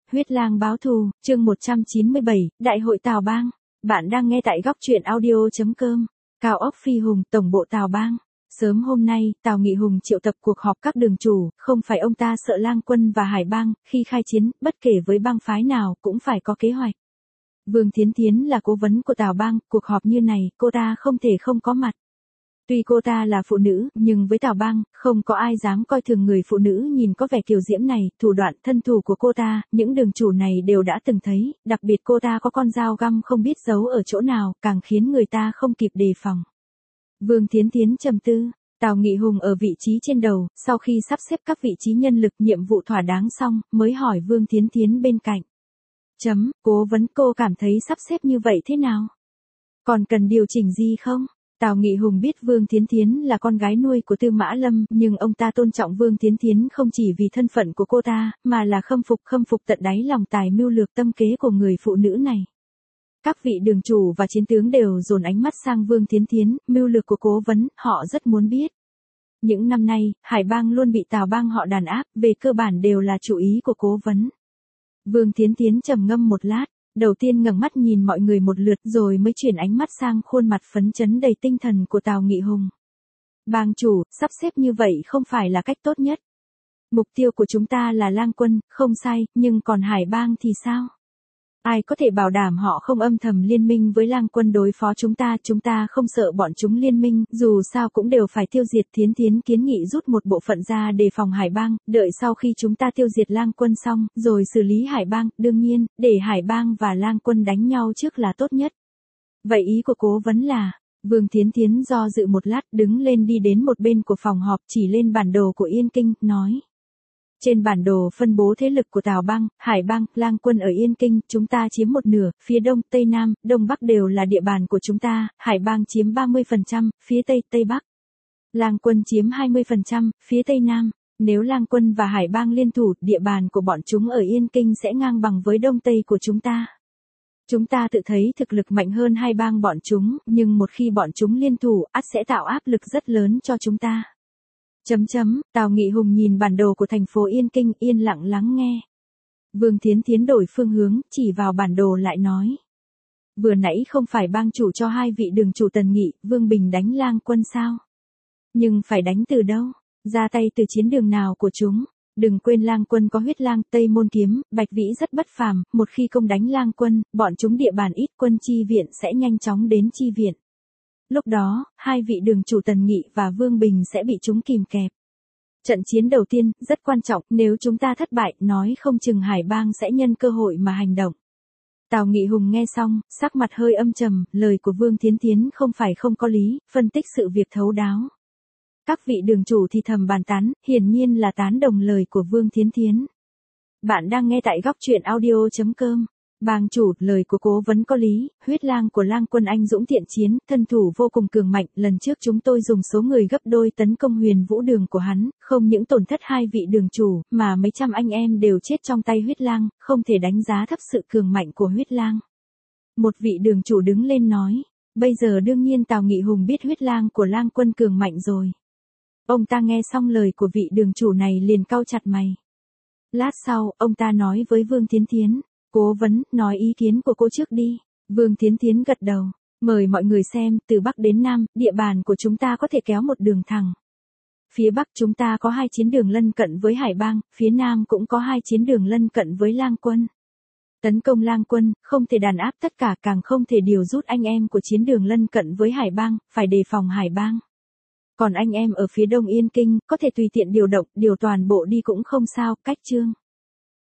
Huyết lang báo thù, chương 197, Đại hội Tào Bang. Bạn đang nghe tại góc truyện audio.com. Cao ốc Phi Hùng, tổng bộ Tào Bang. Sớm hôm nay, Tào Nghị Hùng triệu tập cuộc họp các đường chủ, không phải ông ta sợ Lang Quân và Hải Bang, khi khai chiến, bất kể với bang phái nào, cũng phải có kế hoạch. Vương Thiến Thiến là cố vấn của Tào Bang, cuộc họp như này, cô ta không thể không có mặt. Tuy cô ta là phụ nữ, nhưng với Tào Bang, không có ai dám coi thường người phụ nữ nhìn có vẻ kiều diễm này, thủ đoạn thân thủ của cô ta, những đường chủ này đều đã từng thấy, đặc biệt cô ta có con dao găm không biết giấu ở chỗ nào, càng khiến người ta không kịp đề phòng. Vương Thiến Thiến trầm tư, Tào Nghị Hùng ở vị trí trên đầu, sau khi sắp xếp các vị trí nhân lực nhiệm vụ thỏa đáng xong, mới hỏi Vương Thiến Thiến bên cạnh. Cố vấn cô cảm thấy sắp xếp như vậy thế nào? Còn cần điều chỉnh gì không? Tào Nghị Hùng biết Vương Thiến Thiến là con gái nuôi của Tư Mã Lâm, nhưng ông ta tôn trọng Vương Thiến Thiến không chỉ vì thân phận của cô ta, mà là khâm phục tận đáy lòng tài mưu lược tâm kế của người phụ nữ này. Các vị đường chủ và chiến tướng đều dồn ánh mắt sang Vương Thiến Thiến, mưu lược của cố vấn, họ rất muốn biết. Những năm nay, Hải Bang luôn bị Tào Bang họ đàn áp, về cơ bản đều là chủ ý của cố vấn. Vương Thiến Thiến trầm ngâm một lát. Đầu tiên ngẩng mắt nhìn mọi người một lượt rồi mới chuyển ánh mắt sang khuôn mặt phấn chấn đầy tinh thần của Tào Nghị Hùng. Bang chủ, sắp xếp như vậy không phải là cách tốt nhất. Mục tiêu của chúng ta là Lang Quân, không sai, nhưng còn Hải Bang thì sao? Ai có thể bảo đảm họ không âm thầm liên minh với Lang Quân đối phó chúng ta không sợ bọn chúng liên minh, dù sao cũng đều phải tiêu diệt. Thiến Thiến kiến nghị rút một bộ phận ra đề phòng Hải Bang, đợi sau khi chúng ta tiêu diệt Lang Quân xong, rồi xử lý Hải Bang, đương nhiên, để Hải Bang và Lang Quân đánh nhau trước là tốt nhất. Vậy ý của cố vấn là, Vương Thiến Thiến do dự một lát đứng lên đi đến một bên của phòng họp chỉ lên bản đồ của Yên Kinh, nói. Trên bản đồ phân bố thế lực của Tào Bang, Hải Bang, Lang Quân ở Yên Kinh, chúng ta chiếm một nửa, phía đông, tây nam, đông bắc đều là địa bàn của chúng ta, Hải Bang chiếm 30%, phía tây, tây bắc. Lang Quân chiếm 20%, phía tây nam. Nếu Lang Quân và Hải Bang liên thủ, địa bàn của bọn chúng ở Yên Kinh sẽ ngang bằng với đông tây của chúng ta. Chúng ta tự thấy thực lực mạnh hơn hai bang bọn chúng, nhưng một khi bọn chúng liên thủ, ắt sẽ tạo áp lực rất lớn cho chúng ta. Tào Nghị Hùng nhìn bản đồ của thành phố Yên Kinh, yên lặng lắng nghe. Vương Thiến Thiến đổi phương hướng, chỉ vào bản đồ lại nói. Vừa nãy không phải bang chủ cho hai vị đường chủ Tần Nghị, Vương Bình đánh Lang Quân sao? Nhưng phải đánh từ đâu? Ra tay từ chiến đường nào của chúng? Đừng quên Lang Quân có huyết lang, Tây Môn Kiếm, Bạch Vĩ rất bất phàm, một khi công đánh Lang Quân, bọn chúng địa bàn ít, quân chi viện sẽ nhanh chóng đến chi viện. Lúc đó, hai vị đường chủ Tần Nghị và Vương Bình sẽ bị chúng kìm kẹp. Trận chiến đầu tiên, rất quan trọng, nếu chúng ta thất bại, nói không chừng Hải Bang sẽ nhân cơ hội mà hành động. Tào Nghị Hùng nghe xong, sắc mặt hơi âm trầm, lời của Vương Thiến Thiến không phải không có lý, phân tích sự việc thấu đáo. Các vị đường chủ thì thầm bàn tán, hiển nhiên là tán đồng lời của Vương Thiến Thiến. Bạn đang nghe tại góc truyện audio.com. Bang chủ, lời của cố vấn có lý, huyết lang của Lang Quân anh dũng thiện chiến, thân thủ vô cùng cường mạnh, lần trước chúng tôi dùng số người gấp đôi tấn công Huyền Vũ Đường của hắn, không những tổn thất hai vị đường chủ, mà mấy trăm anh em đều chết trong tay huyết lang, không thể đánh giá thấp sự cường mạnh của huyết lang. Một vị đường chủ đứng lên nói, bây giờ đương nhiên Tào Nghị Hùng biết huyết lang của Lang Quân cường mạnh rồi. Ông ta nghe xong lời của vị đường chủ này liền cau chặt mày. Lát sau, ông ta nói với Vương Thiến Thiến. Cố vấn, nói ý kiến của cô trước đi. Vương Thiến Thiến gật đầu. Mời mọi người xem, từ Bắc đến Nam, địa bàn của chúng ta có thể kéo một đường thẳng. Phía Bắc chúng ta có hai chiến đường lân cận với Hải Bang, phía Nam cũng có hai chiến đường lân cận với Lang Quân. Tấn công Lang Quân, không thể đàn áp tất cả, càng không thể điều rút anh em của chiến đường lân cận với Hải Bang, phải đề phòng Hải Bang. Còn anh em ở phía đông Yên Kinh, có thể tùy tiện điều động, điều toàn bộ đi cũng không sao, cách chương.